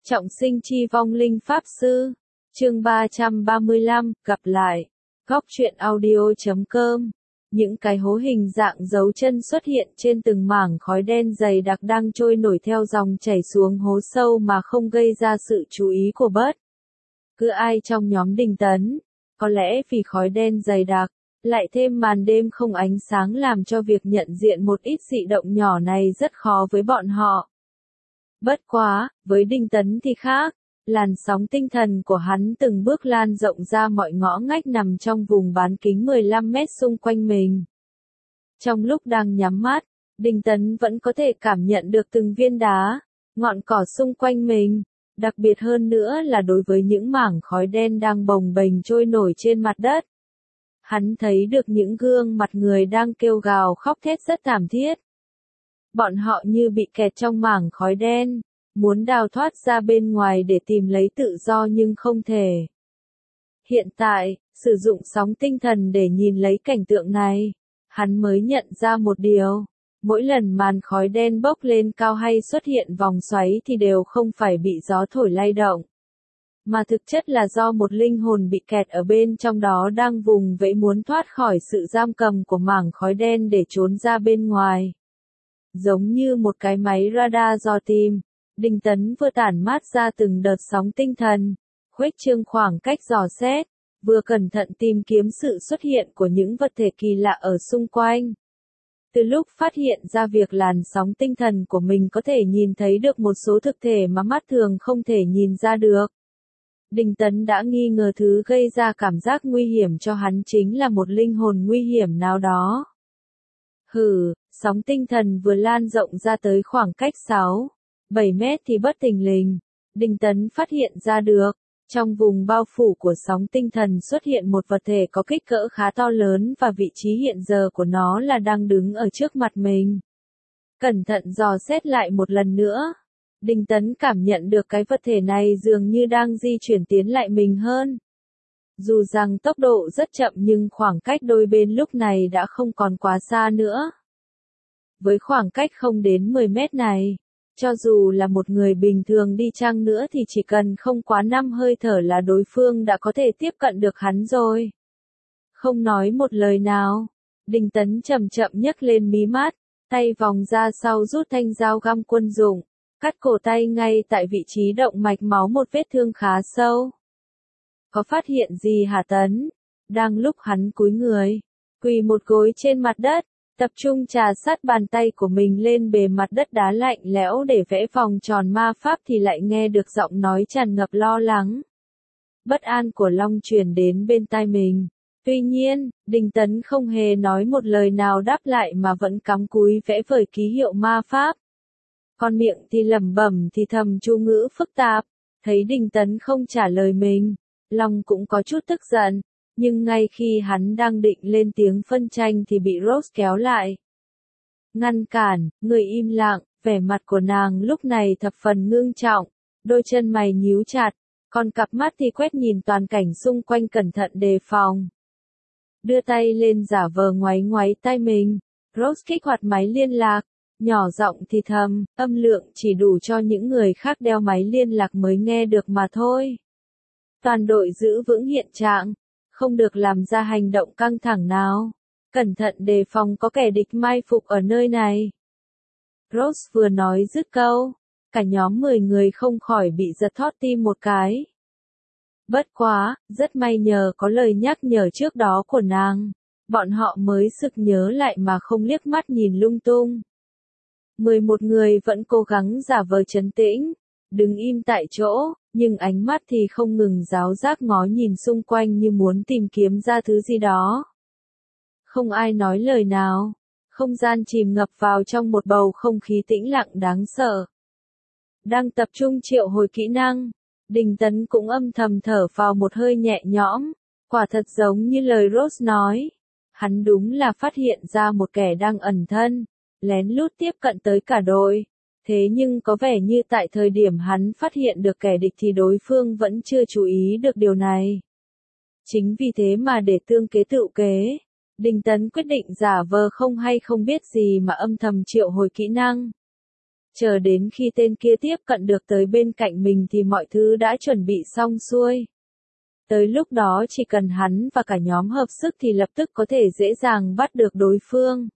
Trọng sinh chi vong linh pháp sư. Chương 335, gặp lại. Góc truyện audio.com. Những cái hố hình dạng dấu chân xuất hiện trên từng mảng khói đen dày đặc đang trôi nổi theo dòng chảy xuống hố sâu mà không gây ra sự chú ý của bất cứ ai trong nhóm Đinh Tấn. Có lẽ vì khói đen dày đặc, lại thêm màn đêm không ánh sáng làm cho việc nhận diện một ít dị động nhỏ này rất khó với bọn họ. Bất quá, với Đinh Tấn thì khác, làn sóng tinh thần của hắn từng bước lan rộng ra mọi ngõ ngách nằm trong vùng bán kính 15 mét xung quanh mình. Trong lúc đang nhắm mắt, Đinh Tấn vẫn có thể cảm nhận được từng viên đá, ngọn cỏ xung quanh mình, đặc biệt hơn nữa là đối với những mảng khói đen đang bồng bềnh trôi nổi trên mặt đất. Hắn thấy được những gương mặt người đang kêu gào khóc thét rất thảm thiết. Bọn họ như bị kẹt trong mảng khói đen, muốn đào thoát ra bên ngoài để tìm lấy tự do nhưng không thể. Hiện tại, sử dụng sóng tinh thần để nhìn lấy cảnh tượng này, hắn mới nhận ra một điều. Mỗi lần màn khói đen bốc lên cao hay xuất hiện vòng xoáy thì đều không phải bị gió thổi lay động, mà thực chất là do một linh hồn bị kẹt ở bên trong đó đang vùng vẫy muốn thoát khỏi sự giam cầm của mảng khói đen để trốn ra bên ngoài. Giống như một cái máy radar dò tìm, Đinh Tấn vừa tản mát ra từng đợt sóng tinh thần, khuếch trương khoảng cách dò xét, vừa cẩn thận tìm kiếm sự xuất hiện của những vật thể kỳ lạ ở xung quanh. Từ lúc phát hiện ra việc làn sóng tinh thần của mình có thể nhìn thấy được một số thực thể mà mắt thường không thể nhìn ra được, Đinh Tấn đã nghi ngờ thứ gây ra cảm giác nguy hiểm cho hắn chính là một linh hồn nguy hiểm nào đó. Sóng tinh thần vừa lan rộng ra tới khoảng cách 6-7 mét thì bất thình lình, Đinh Tấn phát hiện ra được, trong vùng bao phủ của sóng tinh thần xuất hiện một vật thể có kích cỡ khá to lớn và vị trí hiện giờ của nó là đang đứng ở trước mặt mình. Cẩn thận dò xét lại một lần nữa, Đinh Tấn cảm nhận được cái vật thể này dường như đang di chuyển tiến lại mình hơn. Dù rằng tốc độ rất chậm nhưng khoảng cách đôi bên lúc này đã không còn quá xa nữa. Với khoảng cách không đến 10 mét này, cho dù là một người bình thường đi chăng nữa thì chỉ cần không quá 5 hơi thở là đối phương đã có thể tiếp cận được hắn rồi. Không nói một lời nào, Đinh Tấn chậm chậm nhấc lên mí mắt, tay vòng ra sau rút thanh dao găm quân dụng, cắt cổ tay ngay tại vị trí động mạch máu một vết thương khá sâu. Có phát hiện gì hả Tấn? Đang lúc hắn cúi người, quỳ một gối trên mặt đất, tập trung trà sát bàn tay của mình lên bề mặt đất đá lạnh lẽo để vẽ vòng tròn ma pháp thì lại nghe được giọng nói tràn ngập lo lắng, bất an của Long truyền đến bên tai mình. Tuy nhiên, Đinh Tấn không hề nói một lời nào đáp lại mà vẫn cắm cúi vẽ vời ký hiệu ma pháp. Con miệng thì lẩm bẩm thì thầm chú ngữ phức tạp, thấy Đinh Tấn không trả lời mình, Long cũng có chút tức giận. Nhưng ngay khi hắn đang định lên tiếng phân tranh thì bị Rose kéo lại. Ngăn cản, người im lặng, vẻ mặt của nàng lúc này thập phần ngưng trọng, đôi chân mày nhíu chặt, còn cặp mắt thì quét nhìn toàn cảnh xung quanh cẩn thận đề phòng. Đưa tay lên giả vờ ngoáy ngoáy tai mình, Rose kích hoạt máy liên lạc, nhỏ giọng thì thầm, âm lượng chỉ đủ cho những người khác đeo máy liên lạc mới nghe được mà thôi. Toàn đội giữ vững hiện trạng. Không được làm ra hành động căng thẳng nào. Cẩn thận đề phòng có kẻ địch mai phục ở nơi này. Rose vừa nói dứt câu, cả nhóm 10 người không khỏi bị giật thót tim một cái. Bất quá, rất may nhờ có lời nhắc nhở trước đó của nàng, bọn họ mới sực nhớ lại mà không liếc mắt nhìn lung tung. 11 người vẫn cố gắng giả vờ trấn tĩnh, đứng im tại chỗ, nhưng ánh mắt thì không ngừng giáo giác ngó nhìn xung quanh như muốn tìm kiếm ra thứ gì đó. Không ai nói lời nào, không gian chìm ngập vào trong một bầu không khí tĩnh lặng đáng sợ. Đang tập trung triệu hồi kỹ năng, Đinh Tấn cũng âm thầm thở vào một hơi nhẹ nhõm, quả thật giống như lời Rose nói. Hắn đúng là phát hiện ra một kẻ đang ẩn thân, lén lút tiếp cận tới cả đội. Thế nhưng có vẻ như tại thời điểm hắn phát hiện được kẻ địch thì đối phương vẫn chưa chú ý được điều này. Chính vì thế mà để tương kế tựu kế, Đinh Tấn quyết định giả vờ không hay không biết gì mà âm thầm triệu hồi kỹ năng. Chờ đến khi tên kia tiếp cận được tới bên cạnh mình thì mọi thứ đã chuẩn bị xong xuôi. Tới lúc đó chỉ cần hắn và cả nhóm hợp sức thì lập tức có thể dễ dàng bắt được đối phương.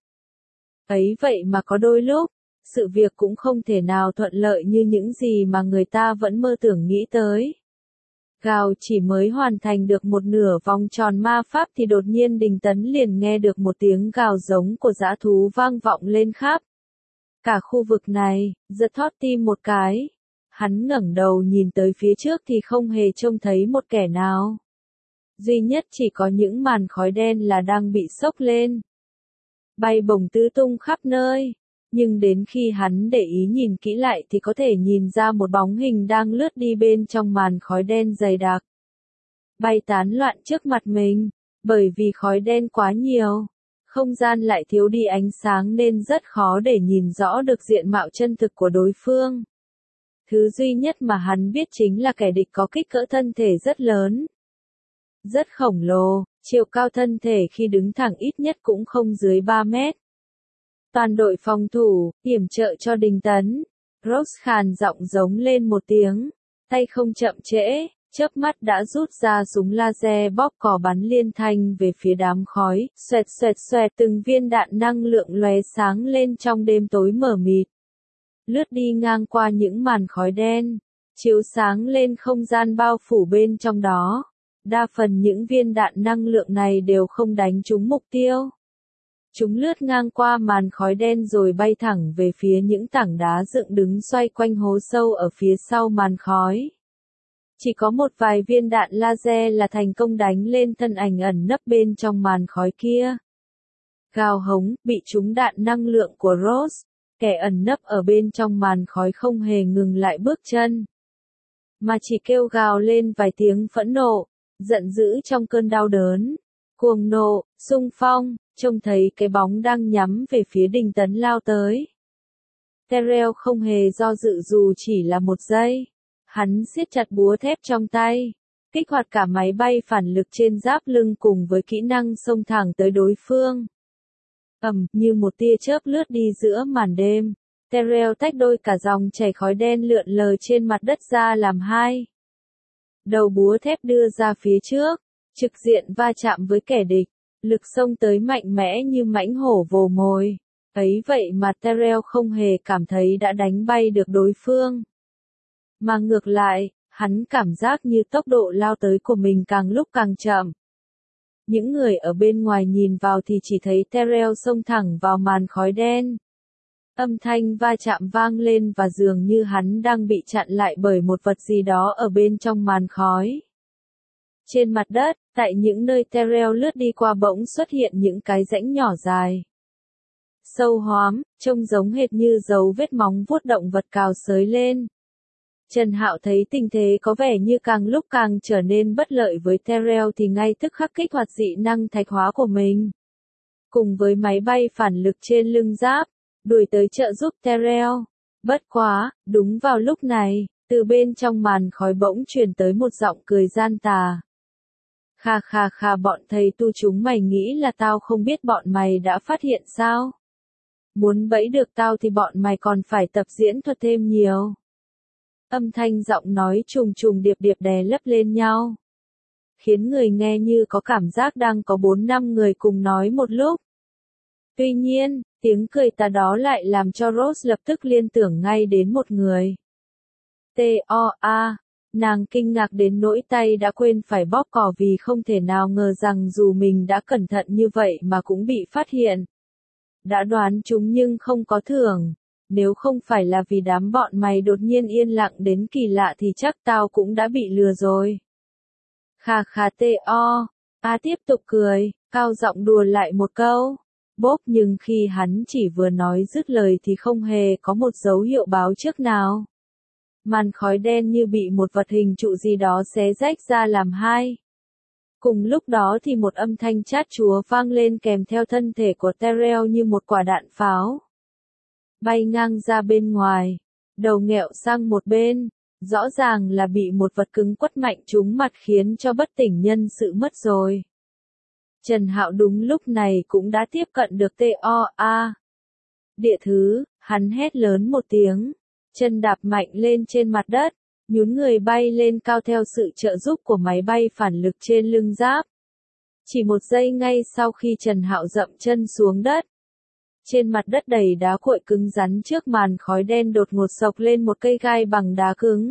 Ấy vậy mà có đôi lúc, sự việc cũng không thể nào thuận lợi như những gì mà người ta vẫn mơ tưởng nghĩ tới. Gào chỉ mới hoàn thành được một nửa vòng tròn ma pháp thì đột nhiên Đình Tấn liền nghe được một tiếng gào giống của dã thú vang vọng lên khắp cả khu vực này, giật thót tim một cái. Hắn ngẩng đầu nhìn tới phía trước thì không hề trông thấy một kẻ nào. Duy nhất chỉ có những màn khói đen là đang bị xốc lên, bay bổng tứ tung khắp nơi. Nhưng đến khi hắn để ý nhìn kỹ lại thì có thể nhìn ra một bóng hình đang lướt đi bên trong màn khói đen dày đặc, bay tán loạn trước mặt mình. Bởi vì khói đen quá nhiều, không gian lại thiếu đi ánh sáng nên rất khó để nhìn rõ được diện mạo chân thực của đối phương. Thứ duy nhất mà hắn biết chính là kẻ địch có kích cỡ thân thể rất lớn, rất khổng lồ, chiều cao thân thể khi đứng thẳng ít nhất cũng không dưới 3 mét. Toàn đội phòng thủ, yểm trợ cho Đình Tấn. Rose khàn giọng giống lên một tiếng, tay không chậm trễ, chớp mắt đã rút ra súng laser bóp cò bắn liên thanh về phía đám khói, xoẹt xoẹt xoẹt từng viên đạn năng lượng lóe sáng lên trong đêm tối mờ mịt. Lướt đi ngang qua những màn khói đen, chiếu sáng lên không gian bao phủ bên trong đó. Đa phần những viên đạn năng lượng này đều không đánh trúng mục tiêu. Chúng lướt ngang qua màn khói đen rồi bay thẳng về phía những tảng đá dựng đứng xoay quanh hố sâu ở phía sau màn khói. Chỉ có một vài viên đạn laser là thành công đánh lên thân ảnh ẩn nấp bên trong màn khói kia. Gào hống, bị trúng đạn năng lượng của Rose, kẻ ẩn nấp ở bên trong màn khói không hề ngừng lại bước chân, mà chỉ kêu gào lên vài tiếng phẫn nộ, giận dữ trong cơn đau đớn, cuồng nộ, xung phong, trông thấy cái bóng đang nhắm về phía Đình Tấn lao tới. Terrell không hề do dự dù chỉ là một giây. Hắn siết chặt búa thép trong tay, kích hoạt cả máy bay phản lực trên giáp lưng cùng với kỹ năng xông thẳng tới đối phương. Như một tia chớp lướt đi giữa màn đêm, Terrell tách đôi cả dòng chảy khói đen lượn lờ trên mặt đất ra làm hai. Đầu búa thép đưa ra phía trước, trực diện va chạm với kẻ địch, lực xông tới mạnh mẽ như mãnh hổ vồ mồi. Ấy vậy mà Terrell không hề cảm thấy đã đánh bay được đối phương. Mà ngược lại, hắn cảm giác như tốc độ lao tới của mình càng lúc càng chậm. Những người ở bên ngoài nhìn vào thì chỉ thấy Terrell xông thẳng vào màn khói đen. Âm thanh va chạm vang lên và dường như hắn đang bị chặn lại bởi một vật gì đó ở bên trong màn khói. Trên mặt đất, tại những nơi Terrell lướt đi qua bỗng xuất hiện những cái rãnh nhỏ dài, sâu hoắm, trông giống hệt như dấu vết móng vuốt động vật cào xới lên. Trần Hạo thấy tình thế có vẻ như càng lúc càng trở nên bất lợi với Terrell thì ngay tức khắc kích hoạt dị năng thạch hóa của mình. Cùng với máy bay phản lực trên lưng giáp, đuổi tới trợ giúp Terrell. Bất quá, đúng vào lúc này, từ bên trong màn khói bỗng truyền tới một giọng cười gian tà. Kha bọn thầy tu chúng mày nghĩ là tao không biết bọn mày đã phát hiện sao? Muốn bẫy được tao thì bọn mày còn phải tập diễn thuật thêm nhiều. Âm thanh giọng nói trùng trùng điệp điệp đè lấp lên nhau, khiến người nghe như có cảm giác đang có 4-5 người cùng nói một lúc. Tuy nhiên, tiếng cười tà đó lại làm cho Rose lập tức liên tưởng ngay đến một người. T.O.A. Nàng kinh ngạc đến nỗi tay đã quên phải bóp cò vì không thể nào ngờ rằng dù mình đã cẩn thận như vậy mà cũng bị phát hiện. Đã đoán chúng nhưng không có thưởng. Nếu không phải là vì đám bọn mày đột nhiên yên lặng đến kỳ lạ thì chắc tao cũng đã bị lừa rồi. Kha T.O.A. tiếp tục cười, cao giọng đùa lại một câu. Bốp nhưng khi hắn chỉ vừa nói dứt lời thì không hề có một dấu hiệu báo trước nào. Màn khói đen như bị một vật hình trụ gì đó xé rách ra làm hai. Cùng lúc đó thì một âm thanh chát chúa vang lên kèm theo thân thể của Terrell như một quả đạn pháo. Bay ngang ra bên ngoài, đầu nghẹo sang một bên, rõ ràng là bị một vật cứng quất mạnh trúng mặt khiến cho bất tỉnh nhân sự mất rồi. Trần Hạo đúng lúc này cũng đã tiếp cận được T.O.A. Địa thứ, Hắn hét lớn một tiếng, chân đạp mạnh lên trên mặt đất, nhún người bay lên cao theo sự trợ giúp của máy bay phản lực trên lưng giáp. Chỉ một giây ngay sau khi Trần Hạo dậm chân xuống đất, trên mặt đất đầy đá cuội cứng rắn trước màn khói đen đột ngột xộc lên một cây gai bằng đá cứng.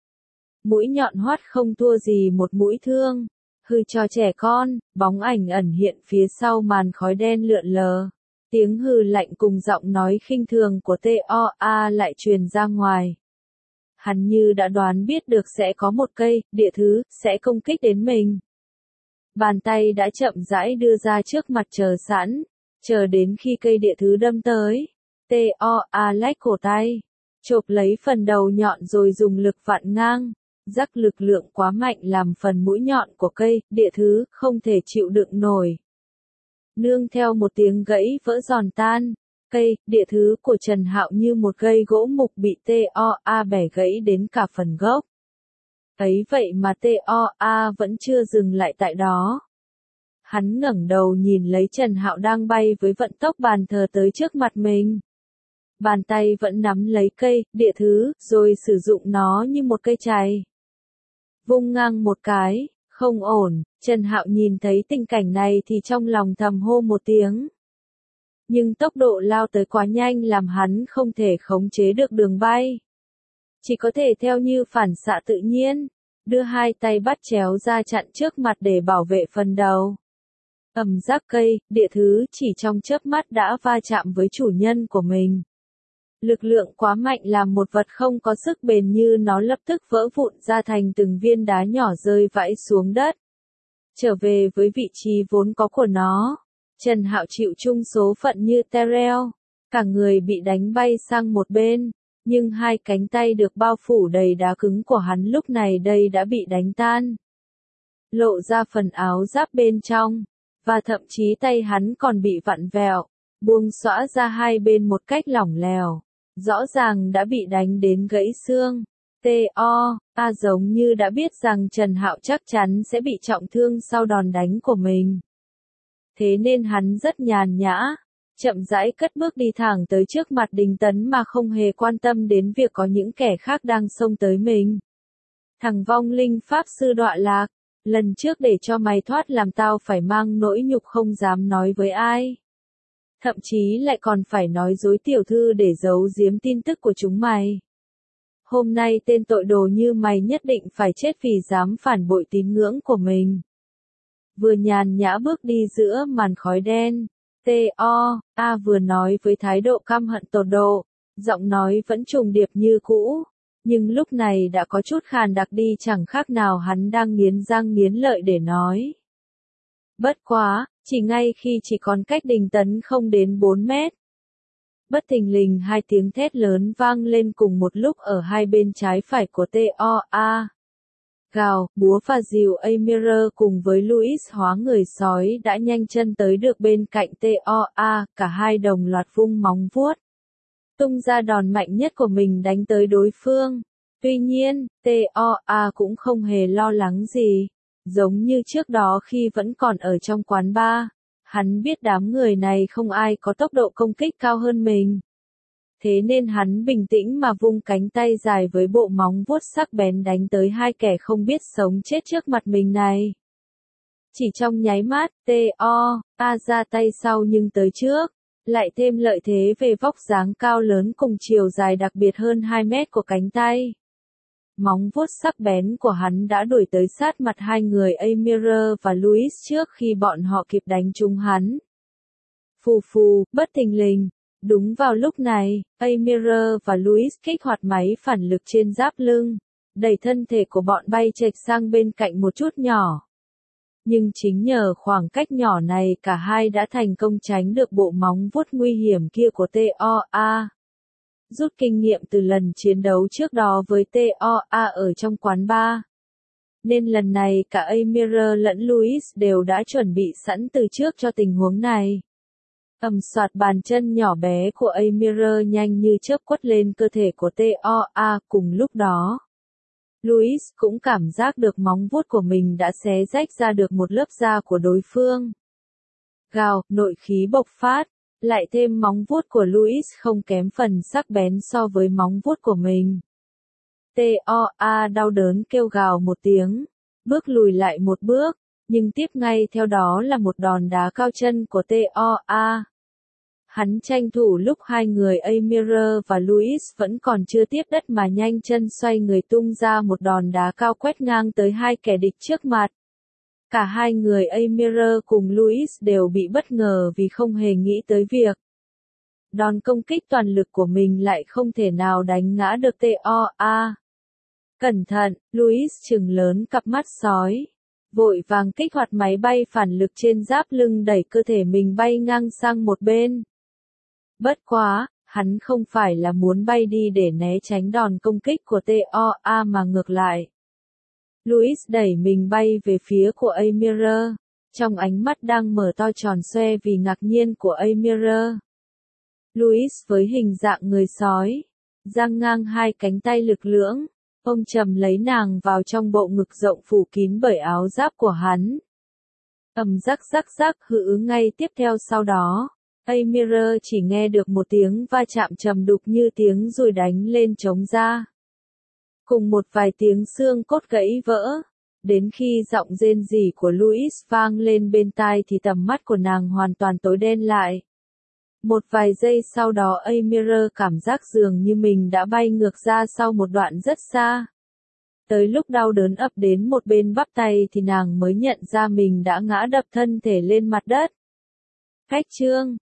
Mũi nhọn hoắt không thua gì một mũi thương. Hư cho trẻ con, bóng ảnh ẩn hiện phía sau màn khói đen lượn lờ. Tiếng hừ lạnh cùng giọng nói khinh thường của T.O.A lại truyền ra ngoài. Hắn như đã đoán biết được sẽ có một cây, địa thứ, sẽ công kích đến mình. Bàn tay đã chậm rãi đưa ra trước mặt chờ sẵn, chờ đến khi cây địa thứ đâm tới. T.O.A lách cổ tay, chộp lấy phần đầu nhọn rồi dùng lực vặn ngang. Rắc lực lượng quá mạnh làm phần mũi nhọn của cây, địa thứ, không thể chịu đựng nổi. Nương theo một tiếng gãy vỡ giòn tan, cây, địa thứ của Trần Hạo như một cây gỗ mục bị T.O.A bẻ gãy đến cả phần gốc. Ấy vậy mà T.O.A vẫn chưa dừng lại tại đó. Hắn ngẩng đầu nhìn lấy Trần Hạo đang bay với vận tốc bàn thờ tới trước mặt mình. Bàn tay vẫn nắm lấy cây, địa thứ, rồi sử dụng nó như một cây chày. Vung ngang một cái, không ổn, Trần Hạo nhìn thấy tình cảnh này thì trong lòng thầm hô một tiếng. Nhưng tốc độ lao tới quá nhanh làm hắn không thể khống chế được đường bay. Chỉ có thể theo như phản xạ tự nhiên, đưa hai tay bắt chéo ra chặn trước mặt để bảo vệ phần đầu. Ầm rắc cây, địa thứ chỉ trong chớp mắt đã va chạm với chủ nhân của mình. Lực lượng quá mạnh làm một vật không có sức bền như nó lập tức vỡ vụn ra thành từng viên đá nhỏ rơi vãi xuống đất. Trở về với vị trí vốn có của nó, Trần Hạo chịu chung số phận như Terrell, cả người bị đánh bay sang một bên, nhưng hai cánh tay được bao phủ đầy đá cứng của hắn lúc này đây đã bị đánh tan. Lộ ra phần áo giáp bên trong, và thậm chí tay hắn còn bị vặn vẹo, buông xõa ra hai bên một cách lỏng lẻo. Rõ ràng đã bị đánh đến gãy xương. T.O.A giống như đã biết rằng Trần Hạo chắc chắn sẽ bị trọng thương sau đòn đánh của mình. Thế nên hắn rất nhàn nhã, chậm rãi cất bước đi thẳng tới trước mặt Đinh Tấn mà không hề quan tâm đến việc có những kẻ khác đang xông tới mình. Thằng vong linh pháp sư đọa lạc, lần trước để cho mày thoát làm tao phải mang nỗi nhục không dám nói với ai. Thậm chí lại còn phải nói dối tiểu thư để giấu giếm tin tức của chúng mày. Hôm nay tên tội đồ như mày nhất định phải chết vì dám phản bội tín ngưỡng của mình. Vừa nhàn nhã bước đi giữa màn khói đen, T.O.A vừa nói với thái độ căm hận tột độ, giọng nói vẫn trùng điệp như cũ, nhưng lúc này đã có chút khàn đặc đi chẳng khác nào hắn đang nghiến răng nghiến lợi để nói. Bất quá, chỉ ngay khi chỉ còn cách Đinh Tấn không đến 4 mét. Bất thình lình hai tiếng thét lớn vang lên cùng một lúc ở hai bên trái phải của T.O.A. Gào, búa và rìu Amir cùng với Louis hóa người sói đã nhanh chân tới được bên cạnh T.O.A, cả hai đồng loạt vung móng vuốt. Tung ra đòn mạnh nhất của mình đánh tới đối phương. Tuy nhiên, T.O.A cũng không hề lo lắng gì. Giống như trước đó khi vẫn còn ở trong quán bar, hắn biết đám người này không ai có tốc độ công kích cao hơn mình. Thế nên hắn bình tĩnh mà vung cánh tay dài với bộ móng vuốt sắc bén đánh tới hai kẻ không biết sống chết trước mặt mình này. Chỉ trong nháy mắt, T.O.A ra tay sau nhưng tới trước, lại thêm lợi thế về vóc dáng cao lớn cùng chiều dài đặc biệt hơn 2 mét của cánh tay. Móng vuốt sắc bén của hắn đã đuổi tới sát mặt hai người Amir và Louis trước khi bọn họ kịp đánh trúng hắn. Phù phù, bất thình lình. Đúng vào lúc này, Amir và Louis kích hoạt máy phản lực trên giáp lưng, đẩy thân thể của bọn bay chệch sang bên cạnh một chút nhỏ. Nhưng chính nhờ khoảng cách nhỏ này cả hai đã thành công tránh được bộ móng vuốt nguy hiểm kia của T.O.A. Rút kinh nghiệm từ lần chiến đấu trước đó với T.O.A ở trong quán bar. Nên lần này cả Amir lẫn Louis đều đã chuẩn bị sẵn từ trước cho tình huống này. Ầm soạt bàn chân nhỏ bé của Amir nhanh như chớp quất lên cơ thể của T.O.A cùng lúc đó. Louis cũng cảm giác được móng vuốt của mình đã xé rách ra được một lớp da của đối phương. Gào, nội khí bộc phát, Lại thêm móng vuốt của Louis không kém phần sắc bén so với móng vuốt của mình. Toa đau đớn kêu gào một tiếng, bước lùi lại một bước, nhưng tiếp ngay theo đó là một đòn đá cao chân của Toa. Hắn tranh thủ lúc hai người Amir và Louis vẫn còn chưa tiếp đất mà nhanh chân xoay người tung ra một đòn đá cao quét ngang tới hai kẻ địch trước mặt. Cả hai người Amir cùng Louis đều bị bất ngờ vì không hề nghĩ tới việc đòn công kích toàn lực của mình lại không thể nào đánh ngã được Toa. Cẩn thận, Louis trừng lớn cặp mắt sói, vội vàng kích hoạt máy bay phản lực trên giáp lưng đẩy cơ thể mình bay ngang sang một bên. Bất quá, hắn không phải là muốn bay đi để né tránh đòn công kích của Toa mà ngược lại. Louis đẩy mình bay về phía của Amir, trong ánh mắt đang mở to tròn xoe vì ngạc nhiên của Amir. Louis với hình dạng người sói, giang ngang hai cánh tay lực lưỡng, ôm chầm lấy nàng vào trong bộ ngực rộng phủ kín bởi áo giáp của hắn. Rắc rắc rắc hự ngay tiếp theo sau đó, Amir chỉ nghe được một tiếng va chạm trầm đục như tiếng dùi đánh lên trống da. Cùng một vài tiếng xương cốt gãy vỡ, đến khi giọng rên rỉ của Louis vang lên bên tai thì tầm mắt của nàng hoàn toàn tối đen lại. Một vài giây sau đó Amir cảm giác dường như mình đã bay ngược ra sau một đoạn rất xa. Tới lúc đau đớn ập đến một bên bắp tay thì nàng mới nhận ra mình đã ngã đập thân thể lên mặt đất. Khách chương